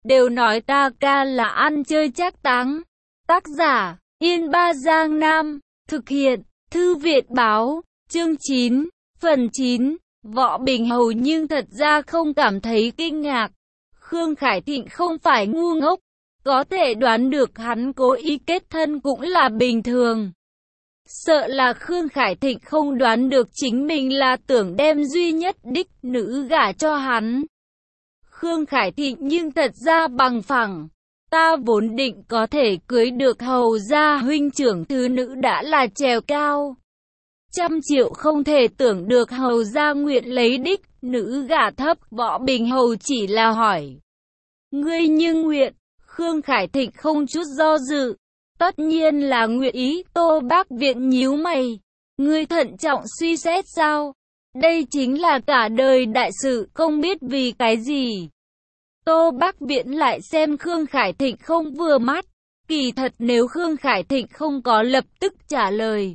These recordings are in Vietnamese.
đều nói ta ca là ăn chơi trác táng. Tác giả, Yên Ba Giang Nam, thực hiện, Thư viện báo, chương 9, phần 9, Võ Bình Hầu nhưng thật ra không cảm thấy kinh ngạc. Khương Khải Thịnh không phải ngu ngốc, có thể đoán được hắn cố ý kết thân cũng là bình thường. Sợ là Khương Khải Thịnh không đoán được chính mình là tưởng đem duy nhất đích nữ gả cho hắn. Khương Khải Thịnh nhưng thật ra bằng phẳng. Ta vốn định có thể cưới được hầu gia huynh trưởng thứ nữ đã là trèo cao. 100 triệu không thể tưởng được hầu gia nguyện lấy đích nữ gả thấp. Võ Bình Hầu chỉ là hỏi. Ngươi nhưng nguyện, Khương Khải Thịnh không chút do dự. Tất nhiên là nguyện ý. Tô Bác Viễn nhíu mày. Ngươi thận trọng suy xét sao? Đây chính là cả đời đại sự, không biết vì cái gì. Tô Bác Viễn lại xem Khương Khải Thịnh không vừa mắt. Kỳ thật nếu Khương Khải Thịnh không có lập tức trả lời,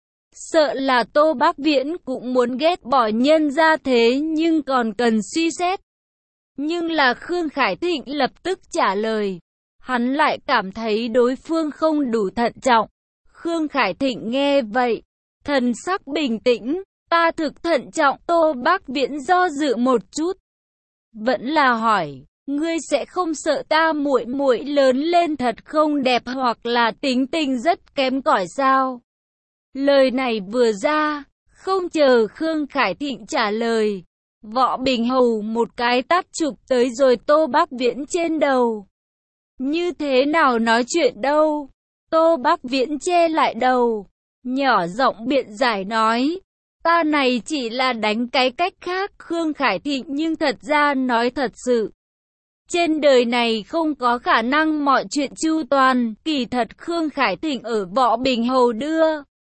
sợ là Tô Bác Viễn cũng muốn ghét bỏ nhân ra thế nhưng còn cần suy xét. Nhưng là Khương Khải Thịnh lập tức trả lời, hắn lại cảm thấy đối phương không đủ thận trọng. Khương Khải Thịnh nghe vậy, thần sắc bình tĩnh, ta thực thận trọng. Tô Bác Viễn do dự một chút, vẫn là hỏi, ngươi sẽ không sợ ta muội muội lớn lên thật không đẹp hoặc là tính tình rất kém cỏi sao? Lời này vừa ra, không chờ Khương Khải Thịnh trả lời, Võ Bình Hầu một cái tát chụp tới rồi Tô Bác Viễn trên đầu. Như thế nào nói chuyện đâu? Tô Bác Viễn che lại đầu, nhỏ giọng biện giải nói, ta này chỉ là đánh cái cách khác. Khương Khải Thịnh nhưng thật ra nói thật sự. Trên đời này không có khả năng mọi chuyện chu toàn, kỳ thật Khương Khải Thịnh ở Võ Bình Hầu đưa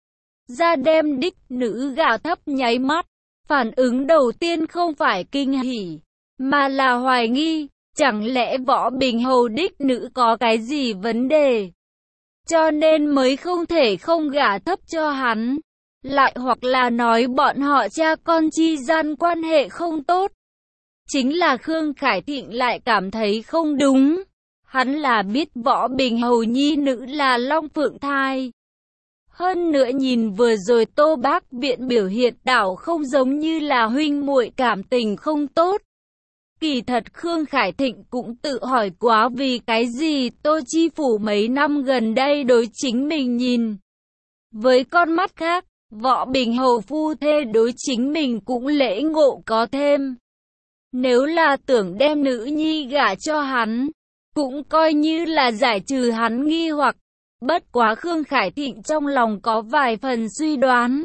ra đem đích nữ gả thấp nháy mắt. Phản ứng đầu tiên không phải kinh hỉ, mà là hoài nghi, chẳng lẽ Võ Bình Hầu đích nữ có cái gì vấn đề, cho nên mới không thể không gả thấp cho hắn. Lại hoặc là nói bọn họ cha con chi gian quan hệ không tốt. Chính là Khương Khải Thịnh lại cảm thấy không đúng. Hắn là biết Võ Bình Hầu nhi nữ là Long Phượng thai. Hơn nữa nhìn vừa rồi Tô Bác Viễn biểu hiện đảo không giống như là huynh muội cảm tình không tốt. Kỳ thật Khương Khải Thịnh cũng tự hỏi quá vì cái gì Tô Chi Phủ mấy năm gần đây đối chính mình nhìn với con mắt khác. Võ Bình Hầu phu thê đối chính mình cũng lễ ngộ có thêm. Nếu là tưởng đem nữ nhi gả cho hắn, cũng coi như là giải trừ hắn nghi hoặc. Bất quá Khương Khải Thịnh trong lòng có vài phần suy đoán.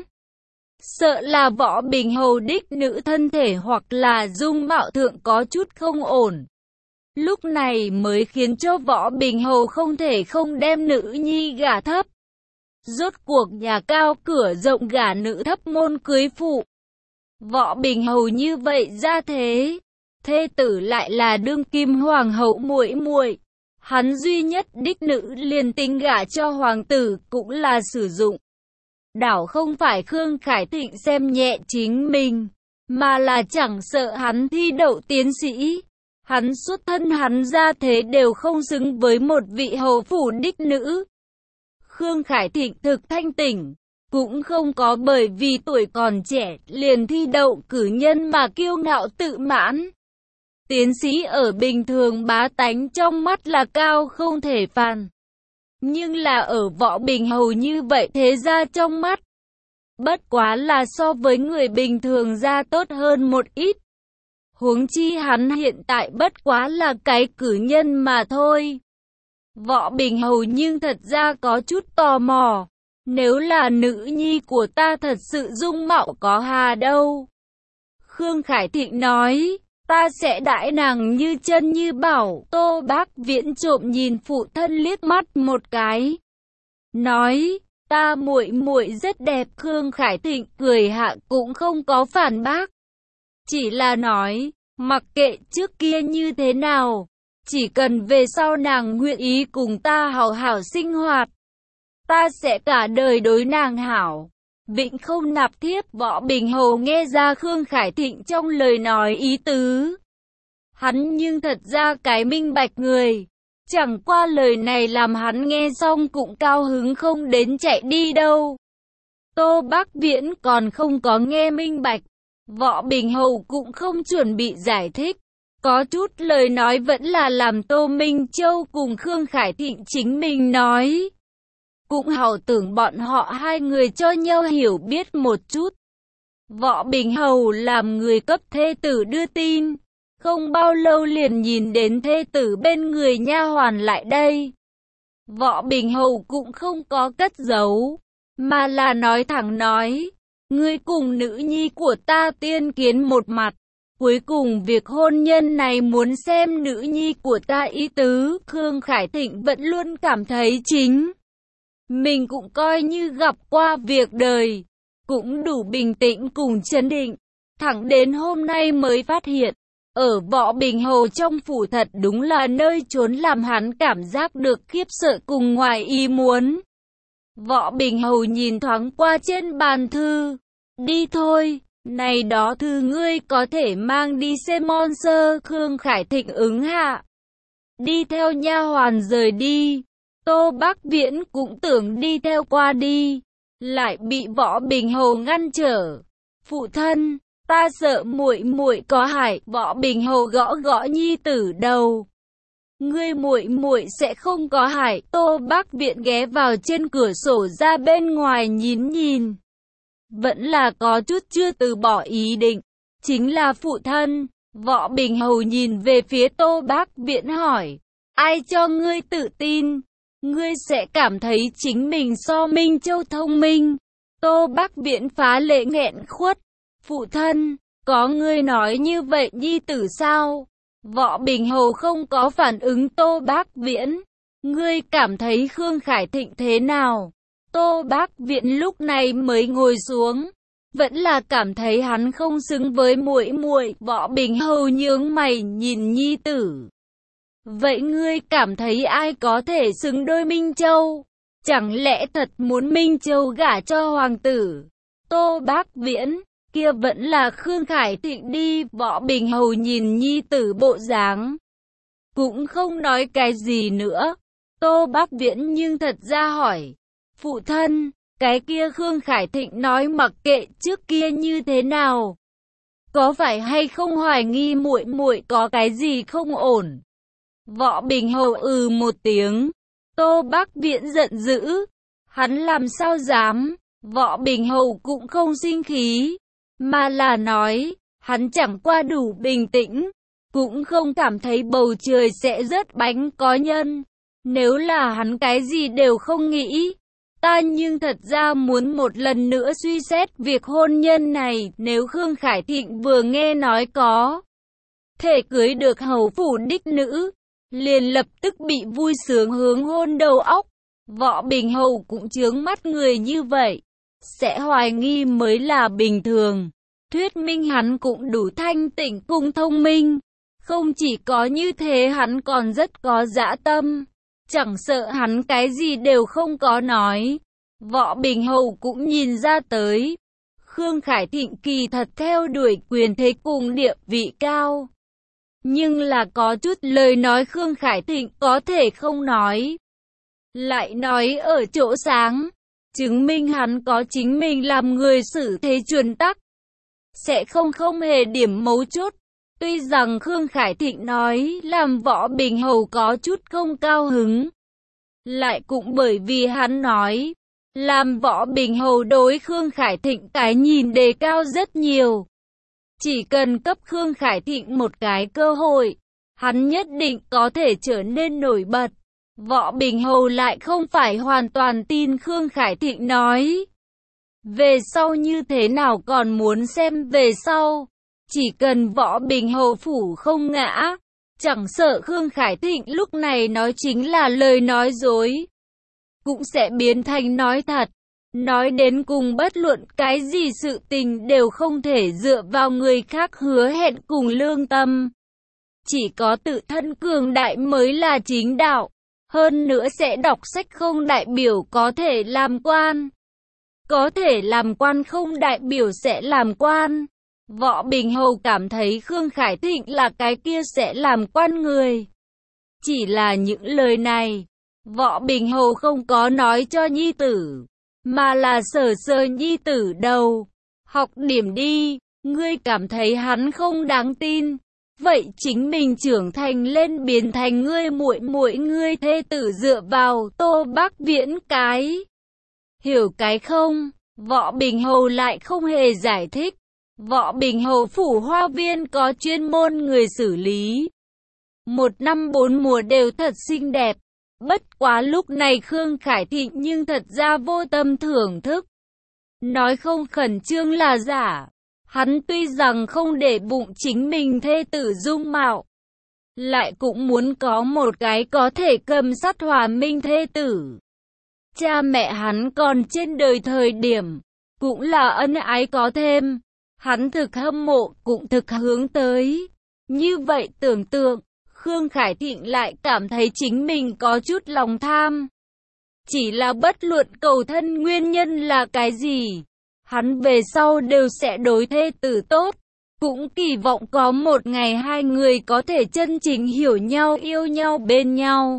Sợ là Võ Bình Hầu đích nữ thân thể hoặc là dung mạo thượng có chút không ổn. Lúc này mới khiến cho Võ Bình Hầu không thể không đem nữ nhi gả thấp. Rốt cuộc nhà cao cửa rộng gả nữ thấp môn cưới phụ. Võ Bình Hầu như vậy ra thế, thê tử lại là đương kim hoàng hậu muội muội. Hắn duy nhất đích nữ liền tính gả cho hoàng tử cũng là sử dụng. Đảo không phải Khương Khải Thịnh xem nhẹ chính mình, mà là chẳng sợ hắn thi đậu tiến sĩ. Hắn xuất thân hắn ra thế đều không xứng với một vị hầu phủ đích nữ. Khương Khải Thịnh thực thanh tỉnh, cũng không có bởi vì tuổi còn trẻ liền thi đậu cử nhân mà kiêu ngạo tự mãn. Tiến sĩ ở bình thường bá tánh trong mắt là cao không thể phàn. Nhưng là ở Võ Bình Hầu như vậy thế ra trong mắt, bất quá là so với người bình thường ra tốt hơn một ít. Huống chi hắn hiện tại bất quá là cái cử nhân mà thôi. Võ Bình Hầu nhưng thật ra có chút tò mò. Nếu là nữ nhi của ta thật sự dung mạo có hà đâu? Khương Khải Thịnh nói, ta sẽ đãi nàng như chân như bảo. Tô Bác Viễn trộm nhìn phụ thân liếc mắt một cái, nói, ta muội muội rất đẹp. Khương Khải Thịnh cười hạ cũng không có phản bác, chỉ là nói, mặc kệ trước kia như thế nào, chỉ cần về sau nàng nguyện ý cùng ta hảo hảo sinh hoạt, ta sẽ cả đời đối nàng hảo, vĩnh không nạp thiếp. Võ Bình Hầu nghe ra Khương Khải Thịnh trong lời nói ý tứ. Hắn nhưng thật ra cái minh bạch người. Chẳng qua lời này làm hắn nghe xong cũng cao hứng không đến chạy đi đâu. Tô Bác Viễn còn không có nghe minh bạch. Võ Bình Hầu cũng không chuẩn bị giải thích. Có chút lời nói vẫn là làm Tô Minh Châu cùng Khương Khải Thịnh chính mình nói. Cũng hảo tưởng bọn họ hai người cho nhau hiểu biết một chút. Võ Bình Hầu làm người cấp thê tử đưa tin. Không bao lâu liền nhìn đến thê tử bên người nha hoàn lại đây. Võ Bình Hầu cũng không có cất giấu, mà là nói thẳng nói. Ngươi cùng nữ nhi của ta tiên kiến một mặt. Cuối cùng việc hôn nhân này muốn xem nữ nhi của ta ý tứ. Khương Khải Thịnh vẫn luôn cảm thấy chính mình cũng coi như gặp qua việc đời, cũng đủ bình tĩnh cùng chấn định. Thẳng đến hôm nay mới phát hiện, ở Võ Bình Hầu trong phủ thật đúng là nơi trốn làm hắn cảm giác được khiếp sợ cùng ngoài ý muốn. Võ Bình Hầu nhìn thoáng qua trên bàn thư. Đi thôi, này đó thư ngươi có thể mang đi xem Monster. Khương Khải Thịnh ứng hạ, đi theo nha hoàn rời đi. Tô Bác Viễn cũng tưởng đi theo qua đi, lại bị Võ Bình Hầu ngăn trở. Phụ thân, ta sợ muội muội có hại. Võ Bình Hầu gõ gõ nhi tử đầu. Ngươi muội muội sẽ không có hại. Tô Bác Viễn ghé vào trên cửa sổ ra bên ngoài nhìn nhìn. Vẫn là có chút chưa từ bỏ ý định. Chính là phụ thân. Võ Bình Hầu nhìn về phía Tô Bác Viễn hỏi. Ai cho ngươi tự tin? Ngươi sẽ cảm thấy chính mình so Minh Châu thông minh. Tô Bác Viễn phá lệ nghẹn khuất. Phụ thân, có ngươi nói như vậy nhi tử sao? Võ Bình Hầu không có phản ứng Tô Bác Viễn. Ngươi cảm thấy Khương Khải Thịnh thế nào? Tô Bác Viễn lúc này mới ngồi xuống. Vẫn là cảm thấy hắn không xứng với muội muội. Võ Bình Hầu nhướng mày nhìn nhi tử. Vậy ngươi cảm thấy ai có thể xứng đôi Minh Châu? Chẳng lẽ thật muốn Minh Châu gả cho hoàng tử? Tô Bác Viễn, kia vẫn là Khương Khải Thịnh đi. Võ Bình Hầu nhìn nhi tử bộ dáng, cũng không nói cái gì nữa. Tô Bác Viễn nhưng thật ra hỏi. Phụ thân, cái kia Khương Khải Thịnh nói mặc kệ trước kia như thế nào, có phải hay không hoài nghi muội muội có cái gì không ổn? Võ Bình Hầu một tiếng. Tô Bác Viễn giận dữ. Hắn làm sao dám? Võ Bình Hầu cũng không sinh khí, mà là nói, hắn chẳng qua đủ bình tĩnh, cũng không cảm thấy bầu trời sẽ rớt bánh có nhân. Nếu là hắn cái gì đều không nghĩ, ta nhưng thật ra muốn một lần nữa suy xét việc hôn nhân này. Nếu Khương Khải Thịnh vừa nghe nói có thể cưới được hầu phủ đích nữ, liền lập tức bị vui sướng hướng hôn đầu óc. Võ Bình Hầu cũng chướng mắt người như vậy, sẽ hoài nghi mới là bình thường. Thuyết minh hắn cũng đủ thanh tỉnh cùng thông minh. Không chỉ có như thế, hắn còn rất có dã tâm, chẳng sợ hắn cái gì đều không có nói. Võ Bình Hầu cũng nhìn ra tới, Khương Khải Thịnh kỳ thật theo đuổi quyền thế cùng địa vị cao, nhưng là có chút lời nói Khương Khải Thịnh có thể không nói, lại nói ở chỗ sáng, chứng minh hắn có chính mình làm người xử thế chuẩn tắc, sẽ không hề điểm mấu chốt. Tuy rằng Khương Khải Thịnh nói làm Võ Bình Hầu có chút không cao hứng, lại cũng bởi vì hắn nói, làm Võ Bình Hầu đối Khương Khải Thịnh cái nhìn đề cao rất nhiều. Chỉ cần cấp Khương Khải Thịnh một cái cơ hội, hắn nhất định có thể trở nên nổi bật. Võ Bình Hầu lại không phải hoàn toàn tin Khương Khải Thịnh nói. Về sau như thế nào còn muốn xem về sau. Chỉ cần Võ Bình Hầu phủ không ngã, chẳng sợ Khương Khải Thịnh lúc này nói chính là lời nói dối, cũng sẽ biến thành nói thật. Nói đến cùng bất luận cái gì sự tình đều không thể dựa vào người khác hứa hẹn cùng lương tâm. Chỉ có tự thân cường đại mới là chính đạo. Hơn nữa sẽ đọc sách không đại biểu có thể làm quan. Có thể làm quan không đại biểu sẽ làm quan. Võ Bình Hầu cảm thấy Khương Khải Thịnh là cái kia sẽ làm quan người. Chỉ là những lời này, Võ Bình Hầu không có nói cho nhi tử, mà là sờ sờ nhi tử đầu. Học điểm đi, ngươi cảm thấy hắn không đáng tin. Vậy chính mình trưởng thành lên biến thành ngươi muội muội ngươi thê tử dựa vào Tô Bắc Viễn cái. Hiểu cái không? Võ Bình Hầu lại không hề giải thích. Võ Bình Hầu phủ hoa viên có chuyên môn người xử lý. 1 năm 4 mùa đều thật xinh đẹp. Bất quá lúc này Khương Khải Thịnh nhưng thật ra vô tâm thưởng thức. Nói không khẩn trương là giả. Hắn tuy rằng không để bụng chính mình thê tử dung mạo, lại cũng muốn có một cái có thể cầm sắt hòa minh thê tử. Cha mẹ hắn còn trên đời thời điểm, cũng là ân ái có thêm. Hắn thực hâm mộ, cũng thực hướng tới. Như vậy tưởng tượng, Khương Khải Thịnh lại cảm thấy chính mình có chút lòng tham. Chỉ là bất luận cầu thân nguyên nhân là cái gì, hắn về sau đều sẽ đối thê tử tốt. Cũng kỳ vọng có một ngày hai người có thể chân chính hiểu nhau, yêu nhau bên nhau.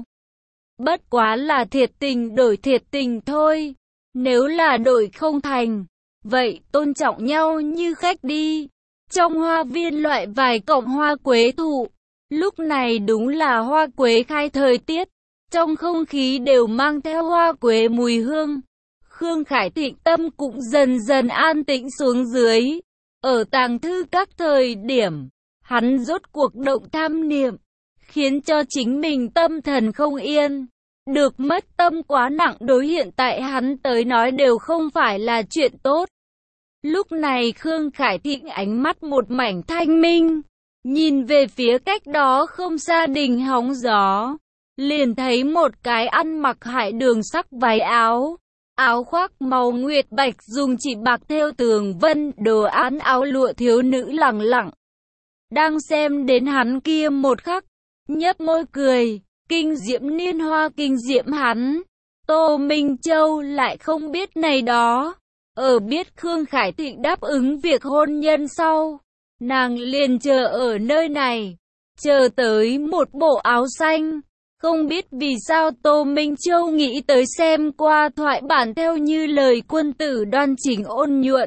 Bất quá là thiệt tình đổi thiệt tình thôi. Nếu là đổi không thành, vậy tôn trọng nhau như khách đi. Trong hoa viên loại vài cọng hoa quế thụ, lúc này đúng là hoa quế khai thời tiết. Trong không khí đều mang theo hoa quế mùi hương. Khương Khải Thịnh tâm cũng dần dần an tĩnh xuống dưới. Ở tàng thư các thời điểm, hắn rốt cuộc động tham niệm, khiến cho chính mình tâm thần không yên. Được mất tâm quá nặng đối hiện tại hắn tới nói đều không phải là chuyện tốt. Lúc này Khương Khải Thịnh ánh mắt một mảnh thanh minh, nhìn về phía cách đó không xa đình hóng gió, liền thấy một cái ăn mặc hải đường sắc váy áo. Áo khoác màu nguyệt bạch dùng chỉ bạc thêu tường vân đồ án áo lụa thiếu nữ lẳng lặng. Đang xem đến hắn kia một khắc, nhếch môi cười, kinh diễm niên hoa kinh diễm hắn. Tô Minh Châu lại không biết này đó. Ở biết Khương Khải Thịnh đáp ứng việc hôn nhân sau, nàng liền chờ ở nơi này, chờ tới một bộ áo xanh. Không biết vì sao Tô Minh Châu nghĩ tới xem qua thoại bản theo như lời quân tử đoan chỉnh ôn nhuận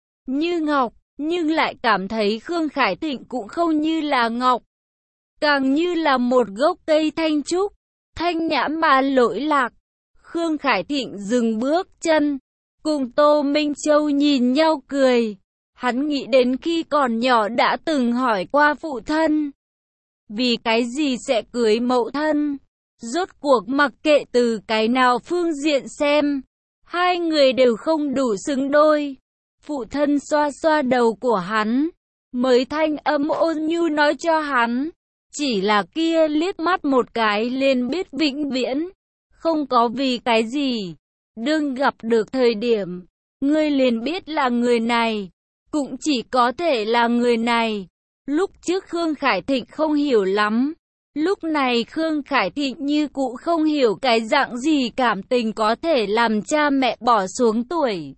như ngọc, nhưng lại cảm thấy Khương Khải Thịnh cũng không như là ngọc, càng như là một gốc cây thanh trúc, thanh nhã mà lỗi lạc. Khương Khải Thịnh dừng bước chân, cùng Tô Minh Châu nhìn nhau cười. Hắn nghĩ đến khi còn nhỏ đã từng hỏi qua phụ thân, vì cái gì sẽ cưới mẫu thân. Rốt cuộc mặc kệ từ cái nào phương diện xem, hai người đều không đủ xứng đôi. Phụ thân xoa xoa đầu của hắn, mới thanh âm ôn nhu nói cho hắn, chỉ là kia liếc mắt một cái liền biết vĩnh viễn, không có vì cái gì. Đương gặp được thời điểm, ngươi liền biết là người này, cũng chỉ có thể là người này. Lúc trước Khương Khải Thịnh không hiểu lắm. Lúc này Khương Khải Thịnh như cũ không hiểu cái dạng gì cảm tình có thể làm cha mẹ bỏ xuống tuổi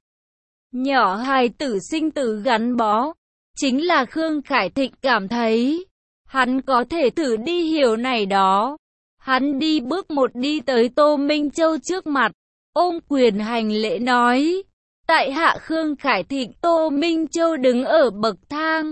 nhỏ hài tử sinh tử gắn bó. Chính là Khương Khải Thịnh cảm thấy, hắn có thể thử đi hiểu này đó. Hắn đi bước một đi tới Tô Minh Châu trước mặt, ôm quyền hành lễ nói, tại hạ Khương Khải Thịnh. Tô Minh Châu đứng ở bậc thang,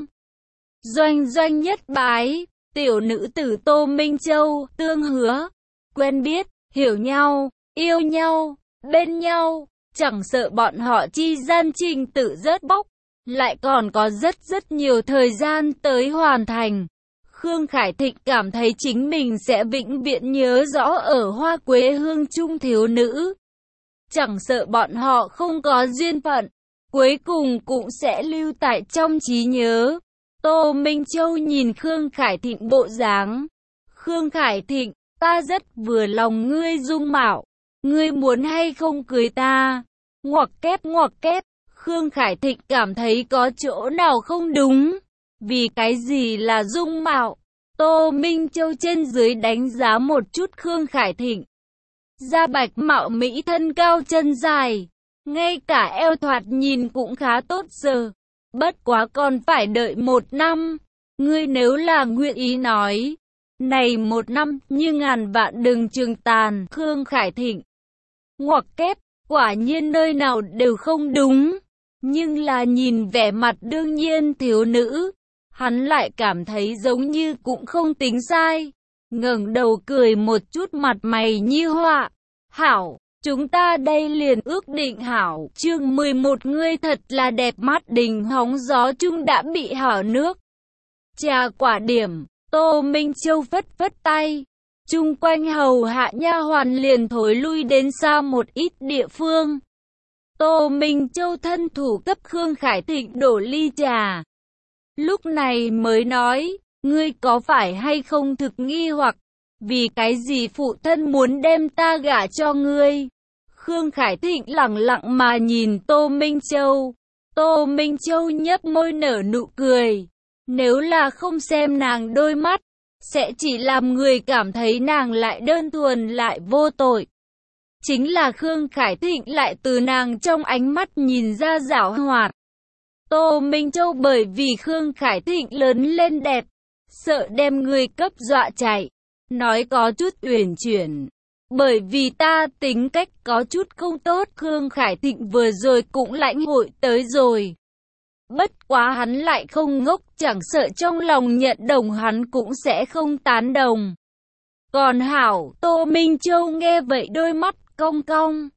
doanh nhất bái. Tiểu nữ tử Tô Minh Châu, tương hứa, quen biết, hiểu nhau, yêu nhau, bên nhau, chẳng sợ bọn họ chi gian trình tự rớt bốc, lại còn có rất nhiều thời gian tới hoàn thành. Khương Khải Thịnh cảm thấy chính mình sẽ vĩnh viễn nhớ rõ ở hoa quế hương trung thiếu nữ. Chẳng sợ bọn họ không có duyên phận, cuối cùng cũng sẽ lưu tại trong trí nhớ. Tô Minh Châu nhìn Khương Khải Thịnh bộ dáng. Khương Khải Thịnh, ta rất vừa lòng ngươi dung mạo. Ngươi muốn hay không cưới ta? Ngoặc kép. Khương Khải Thịnh cảm thấy có chỗ nào không đúng. Vì cái gì là dung mạo? Tô Minh Châu trên dưới đánh giá một chút Khương Khải Thịnh. Da bạch mạo mỹ, thân cao chân dài. Ngay cả eo thoạt nhìn cũng khá tốt giờ. Bất quá còn phải đợi 1 năm. Ngươi nếu là nguyện ý nói, này 1 năm như ngàn vạn đường trường tàn. Khương Khải Thịnh ngoặc kép, quả nhiên nơi nào đều không đúng. Nhưng là nhìn vẻ mặt đương nhiên thiếu nữ, hắn lại cảm thấy giống như cũng không tính sai. Ngẩng đầu cười một chút, mặt mày như họa. Hảo, chúng ta đây liền ước định hảo. Chương 11, ngươi thật là đẹp mắt. Đình hóng gió chung đã bị hở nước. Trà quả điểm, Tô Minh Châu phất phất tay. Chung quanh hầu hạ nha hoàn liền thối lui đến xa một ít địa phương. Tô Minh Châu thân thủ cấp Khương Khải Thịnh đổ ly trà. Lúc này mới nói, ngươi có phải hay không thực nghi hoặc, vì cái gì phụ thân muốn đem ta gả cho ngươi? Khương Khải Thịnh lẳng lặng mà nhìn Tô Minh Châu. Tô Minh Châu nhấp môi nở nụ cười. Nếu là không xem nàng đôi mắt, sẽ chỉ làm người cảm thấy nàng lại đơn thuần lại vô tội. Chính là Khương Khải Thịnh lại từ nàng trong ánh mắt nhìn ra giảo hoạt. Tô Minh Châu bởi vì Khương Khải Thịnh lớn lên đẹp, sợ đem người cấp dọa chạy, nói có chút uyển chuyển. Bởi vì ta tính cách có chút không tốt. Khương Khải Thịnh vừa rồi cũng lãnh hội tới rồi. Bất quá hắn lại không ngốc, chẳng sợ trong lòng nhận đồng hắn cũng sẽ không tán đồng. Còn hảo, Tô Minh Châu nghe vậy đôi mắt cong cong.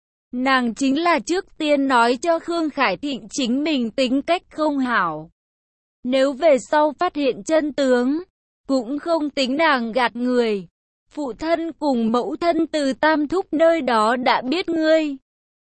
Nàng chính là trước tiên nói cho Khương Khải Thịnh chính mình tính cách không hảo. Nếu về sau phát hiện chân tướng, cũng không tính nàng gạt người. Phụ thân cùng mẫu thân từ Tam Thúc nơi đó đã biết ngươi.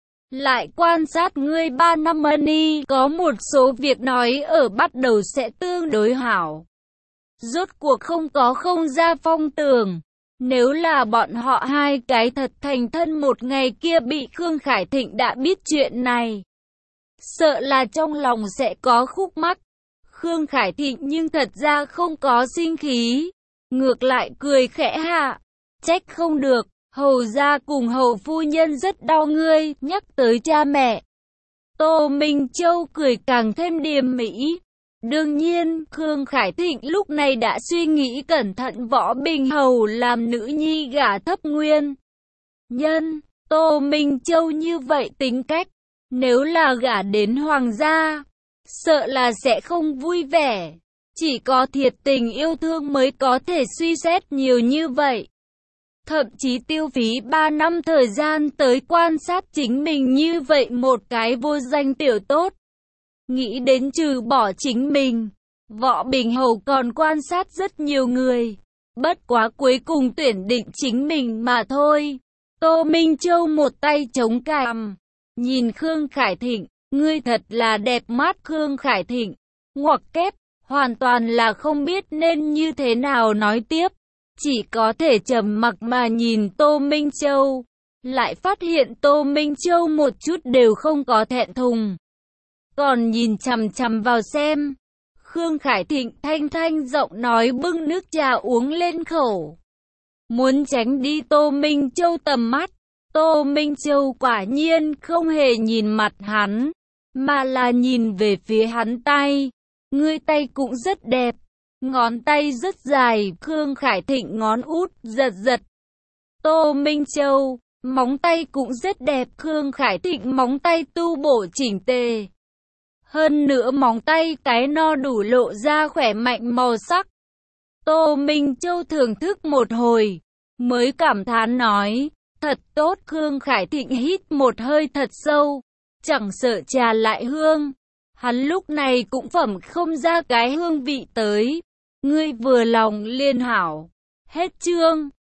Lại quan sát ngươi 3 năm y, có một số việc nói ở bắt đầu sẽ tương đối hảo. Rốt cuộc không có không ra phong tường. Nếu là bọn họ hai cái thật thành thân, một ngày kia bị Khương Khải Thịnh đã biết chuyện này, sợ là trong lòng sẽ có khúc mắc. Khương Khải Thịnh nhưng thật ra không có sinh khí, ngược lại cười khẽ hạ. Trách không được, hầu gia cùng hầu phu nhân rất đau ngươi, nhắc tới cha mẹ. Tô Minh Châu cười càng thêm điềm mỹ. Đương nhiên, Khương Khải Thịnh lúc này đã suy nghĩ cẩn thận, Võ Bình Hầu làm nữ nhi gả thấp nguyên nhân. Tô Minh Châu như vậy tính cách, nếu là gả đến hoàng gia, sợ là sẽ không vui vẻ. Chỉ có thiệt tình yêu thương mới có thể suy xét nhiều như vậy. Thậm chí tiêu phí 3 năm thời gian tới quan sát chính mình như vậy một cái vô danh tiểu tốt. Nghĩ đến trừ bỏ chính mình, Võ Bình Hầu còn quan sát rất nhiều người. Bất quá cuối cùng tuyển định chính mình mà thôi. Tô Minh Châu một tay chống cằm, nhìn Khương Khải Thịnh, ngươi thật là đẹp mắt. Khương Khải Thịnh ngoặc kép, hoàn toàn là không biết nên như thế nào nói tiếp. Chỉ có thể trầm mặc mà nhìn Tô Minh Châu. Lại phát hiện Tô Minh Châu một chút đều không có thẹn thùng, còn nhìn chằm chằm vào xem. Khương Khải Thịnh thanh thanh giọng nói bưng nước trà uống lên khẩu, muốn tránh đi Tô Minh Châu tầm mắt. Tô Minh Châu quả nhiên không hề nhìn mặt hắn, mà là nhìn về phía hắn tay. Ngươi tay cũng rất đẹp, ngón tay rất dài. Khương Khải Thịnh ngón út giật giật. Tô Minh Châu, móng tay cũng rất đẹp. Khương Khải Thịnh móng tay tu bổ chỉnh tề. Hơn nữa móng tay cái no đủ lộ ra khỏe mạnh màu sắc. Tô Minh Châu thưởng thức một hồi, mới cảm thán nói, thật tốt. Khương Khải Thịnh hít một hơi thật sâu, chẳng sợ trà lại hương. Hắn lúc này cũng phẩm không ra cái hương vị tới. Ngươi vừa lòng liên hảo. Hết chương.